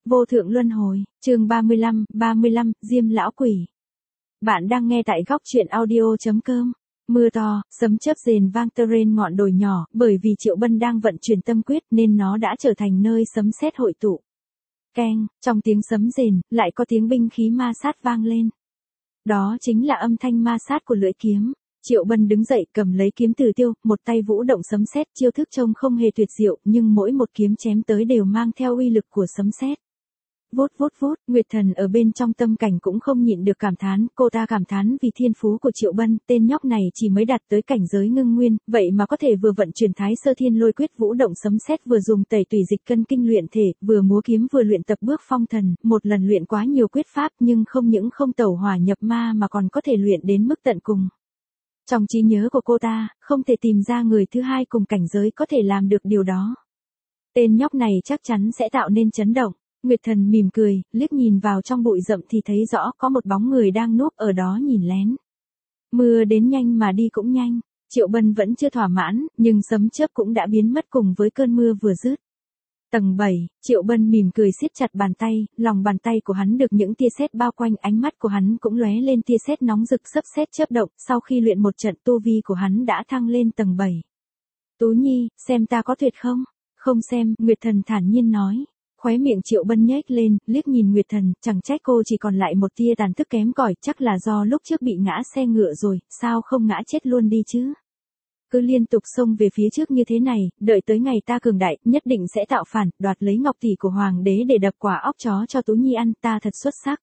Vô thượng luân hồi, chương 35, Diêm lão quỷ. Bạn đang nghe tại góc truyện audio.com. Mưa to, sấm chớp rền vang tơ rên ngọn đồi nhỏ, bởi vì Triệu Bân đang vận chuyển tâm quyết nên nó đã trở thành nơi sấm sét hội tụ. Keng, trong tiếng sấm rền, lại có tiếng binh khí ma sát vang lên. Đó chính là âm thanh ma sát của lưỡi kiếm. Triệu Bân đứng dậy cầm lấy kiếm Từ Tiêu, một tay vũ động sấm sét, chiêu thức trông không hề tuyệt diệu, nhưng mỗi một kiếm chém tới đều mang theo uy lực của sấm sét. Vút vút vút, Nguyệt Thần ở bên trong tâm cảnh cũng không nhịn được cảm thán, cô ta cảm thán vì thiên phú của Triệu Bân, tên nhóc này chỉ mới đạt tới cảnh giới ngưng nguyên, vậy mà có thể vừa vận chuyển Thái Sơ Thiên Lôi Quyết vũ động sấm sét, vừa dùng tẩy tùy dịch cân kinh luyện thể, vừa múa kiếm vừa luyện tập bước phong thần, một lần luyện quá nhiều quyết pháp, nhưng không những không tẩu hỏa nhập ma mà còn có thể luyện đến mức tận cùng. Trong trí nhớ của cô ta, không thể tìm ra người thứ hai cùng cảnh giới có thể làm được điều đó. Tên nhóc này chắc chắn sẽ tạo nên chấn động. Nguyệt Thần mỉm cười, liếc nhìn vào trong bụi rậm thì thấy rõ có một bóng người đang núp ở đó nhìn lén. Mưa đến nhanh mà đi cũng nhanh, Triệu Bân vẫn chưa thỏa mãn, nhưng sấm chớp cũng đã biến mất cùng với cơn mưa vừa dứt. Tầng 7, Triệu Bân mỉm cười siết chặt bàn tay, lòng bàn tay của hắn được những tia sét bao quanh, ánh mắt của hắn cũng lóe lên tia sét nóng rực, sấm sét chớp động, sau khi luyện một trận tu vi của hắn đã thăng lên tầng 7. Tú Nhi, xem ta có tuyệt không? Không xem, Nguyệt Thần thản nhiên nói. Khóe miệng Triệu Bân nhếch lên, liếc nhìn Nguyệt Thần, chẳng trách cô chỉ còn lại một tia tàn thức kém cỏi, chắc là do lúc trước bị ngã xe ngựa rồi, sao không ngã chết luôn đi chứ? Cứ liên tục xông về phía trước như thế này, đợi tới ngày ta cường đại, nhất định sẽ tạo phản, đoạt lấy ngọc tỷ của hoàng đế để đập quả óc chó cho Tú Nhi ăn, ta thật xuất sắc.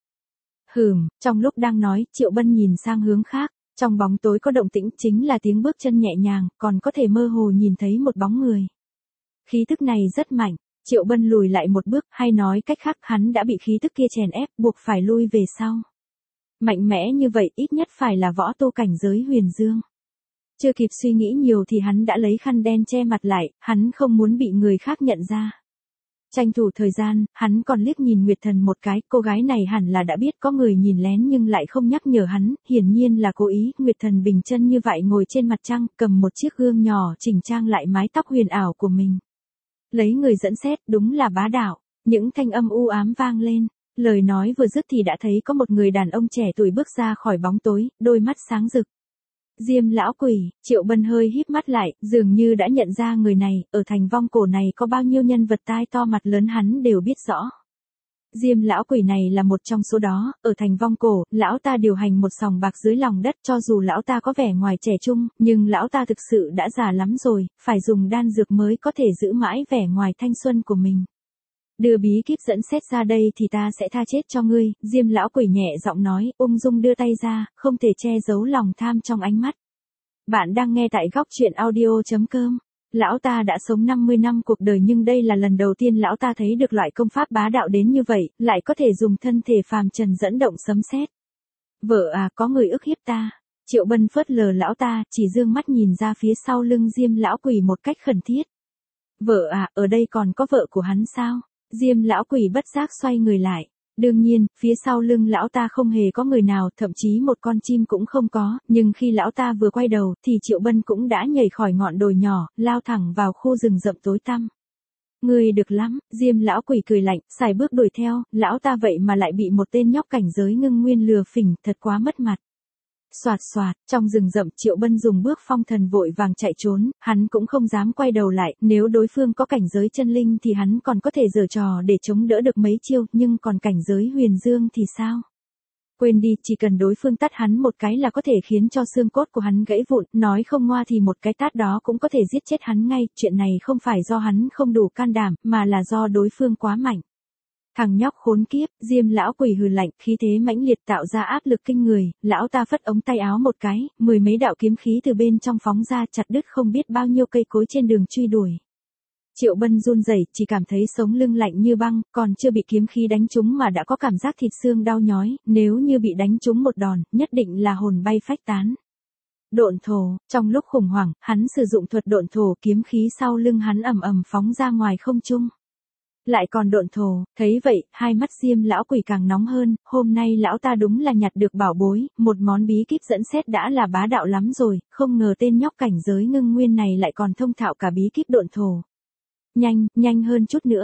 Trong lúc đang nói, Triệu Bân nhìn sang hướng khác, trong bóng tối có động tĩnh, chính là tiếng bước chân nhẹ nhàng, còn có thể mơ hồ nhìn thấy một bóng người. Khí tức này rất mạnh. Triệu Bân lùi lại một bước, hay nói cách khác hắn đã bị khí tức kia chèn ép, buộc phải lui về sau. Mạnh mẽ như vậy ít nhất phải là võ tu cảnh giới huyền dương. Chưa kịp suy nghĩ nhiều thì hắn đã lấy khăn đen che mặt lại, hắn không muốn bị người khác nhận ra. Tranh thủ thời gian, hắn còn liếc nhìn Nguyệt Thần một cái, cô gái này hẳn là đã biết có người nhìn lén nhưng lại không nhắc nhở hắn, hiển nhiên là cố ý. Nguyệt Thần bình chân như vậy ngồi trên mặt trăng, cầm một chiếc gương nhỏ chỉnh trang lại mái tóc huyền ảo của mình. Lấy người dẫn xét, đúng là bá đạo. Những thanh âm u ám vang lên. Lời nói vừa dứt thì đã thấy có một người đàn ông trẻ tuổi bước ra khỏi bóng tối, đôi mắt sáng rực. Diêm lão quỷ, Triệu Bân hơi híp mắt lại, dường như đã nhận ra người này, ở thành vong cổ này có bao nhiêu nhân vật tai to mặt lớn hắn đều biết rõ. Diêm lão quỷ này là một trong số đó, ở thành vong cổ, lão ta điều hành một sòng bạc dưới lòng đất, cho dù lão ta có vẻ ngoài trẻ trung, nhưng lão ta thực sự đã già lắm rồi, phải dùng đan dược mới có thể giữ mãi vẻ ngoài thanh xuân của mình. Đưa bí kíp dẫn xét ra đây thì ta sẽ tha chết cho ngươi, Diêm lão quỷ nhẹ giọng nói, ung dung đưa tay ra, không thể che giấu lòng tham trong ánh mắt. Bạn đang nghe tại góc truyện audio.com. Lão ta đã sống 50 năm cuộc đời nhưng đây là lần đầu tiên lão ta thấy được loại công pháp bá đạo đến như vậy, lại có thể dùng thân thể phàm trần dẫn động sấm sét. Vợ à, có người ức hiếp ta. Triệu Bân phớt lờ lão ta, chỉ dương mắt nhìn ra phía sau lưng Diêm lão quỷ một cách khẩn thiết. Vợ à, ở đây còn có vợ của hắn sao? Diêm lão quỷ bất giác xoay người lại. Đương nhiên, phía sau lưng lão ta không hề có người nào, thậm chí một con chim cũng không có, nhưng khi lão ta vừa quay đầu, thì Triệu Bân cũng đã nhảy khỏi ngọn đồi nhỏ, lao thẳng vào khu rừng rậm tối tăm. Người được lắm, Diêm lão quỷ cười lạnh, sải bước đuổi theo, lão ta vậy mà lại bị một tên nhóc cảnh giới ngưng nguyên lừa phỉnh, thật quá mất mặt. Soạt soạt, trong rừng rậm Triệu Bân dùng bước phong thần vội vàng chạy trốn, hắn cũng không dám quay đầu lại, nếu đối phương có cảnh giới chân linh thì hắn còn có thể giở trò để chống đỡ được mấy chiêu, nhưng còn cảnh giới huyền dương thì sao? Quên đi, chỉ cần đối phương tát hắn một cái là có thể khiến cho xương cốt của hắn gãy vụn, nói không ngoa thì một cái tát đó cũng có thể giết chết hắn ngay, chuyện này không phải do hắn không đủ can đảm, mà là do đối phương quá mạnh. Thằng nhóc khốn kiếp, Diêm lão quỷ hừ lạnh, khí thế mãnh liệt tạo ra áp lực kinh người, lão ta phất ống tay áo một cái, 10 mấy đạo kiếm khí từ bên trong phóng ra chặt đứt không biết bao nhiêu cây cối trên đường truy đuổi. Triệu Bân run rẩy, chỉ cảm thấy sống lưng lạnh như băng, còn chưa bị kiếm khí đánh trúng mà đã có cảm giác thịt xương đau nhói, nếu như bị đánh trúng một đòn, nhất định là hồn bay phách tán. Độn thổ, trong lúc khủng hoảng, hắn sử dụng thuật độn thổ, kiếm khí sau lưng hắn ầm ầm phóng ra ngoài không trung. Lại còn độn thổ, thấy vậy, hai mắt Diêm lão quỷ càng nóng hơn, hôm nay lão ta đúng là nhặt được bảo bối, một món bí kíp dẫn xét đã là bá đạo lắm rồi, không ngờ tên nhóc cảnh giới ngưng nguyên này lại còn thông thạo cả bí kíp độn thổ. Nhanh hơn chút nữa.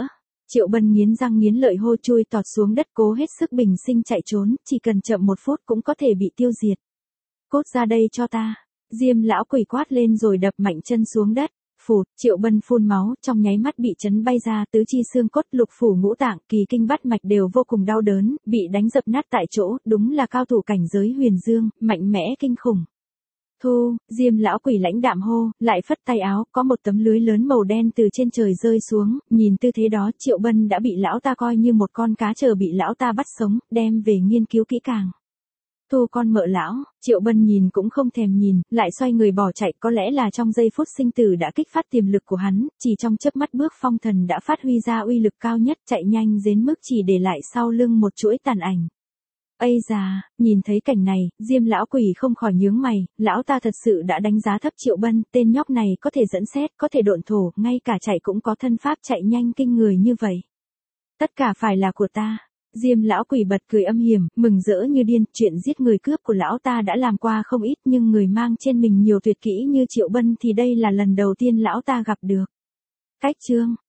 Triệu Bân nghiến răng nghiến lợi hô chui tọt xuống đất cố hết sức bình sinh chạy trốn, chỉ cần chậm 1 phút cũng có thể bị tiêu diệt. Cốt ra đây cho ta. Diêm lão quỷ quát lên rồi đập mạnh chân xuống đất. Phụt, Triệu Bân phun máu, trong nháy mắt bị chấn bay ra, tứ chi xương cốt, lục phủ ngũ tạng, kỳ kinh bát mạch đều vô cùng đau đớn, bị đánh dập nát tại chỗ, đúng là cao thủ cảnh giới huyền dương, mạnh mẽ kinh khủng. Thu, Diêm lão quỷ lãnh đạm hô, lại phất tay áo, có một tấm lưới lớn màu đen từ trên trời rơi xuống, nhìn tư thế đó, Triệu Bân đã bị lão ta coi như một con cá chờ bị lão ta bắt sống, đem về nghiên cứu kỹ càng. Thu con mợ lão, Triệu Bân nhìn cũng không thèm nhìn, lại xoay người bỏ chạy, có lẽ là trong giây phút sinh tử đã kích phát tiềm lực của hắn, chỉ trong chớp mắt bước phong thần đã phát huy ra uy lực cao nhất, chạy nhanh đến mức chỉ để lại sau lưng một chuỗi tàn ảnh. Ây da, nhìn thấy cảnh này, Diêm lão quỷ không khỏi nhướng mày, lão ta thật sự đã đánh giá thấp Triệu Bân, tên nhóc này có thể dẫn xét, có thể độn thổ, ngay cả chạy cũng có thân pháp chạy nhanh kinh người như vậy. Tất cả phải là của ta. Diêm lão quỷ bật cười âm hiểm, mừng rỡ như điên, chuyện giết người cướp của lão ta đã làm qua không ít nhưng người mang trên mình nhiều tuyệt kỹ như Triệu Bân thì đây là lần đầu tiên lão ta gặp được. Cách chương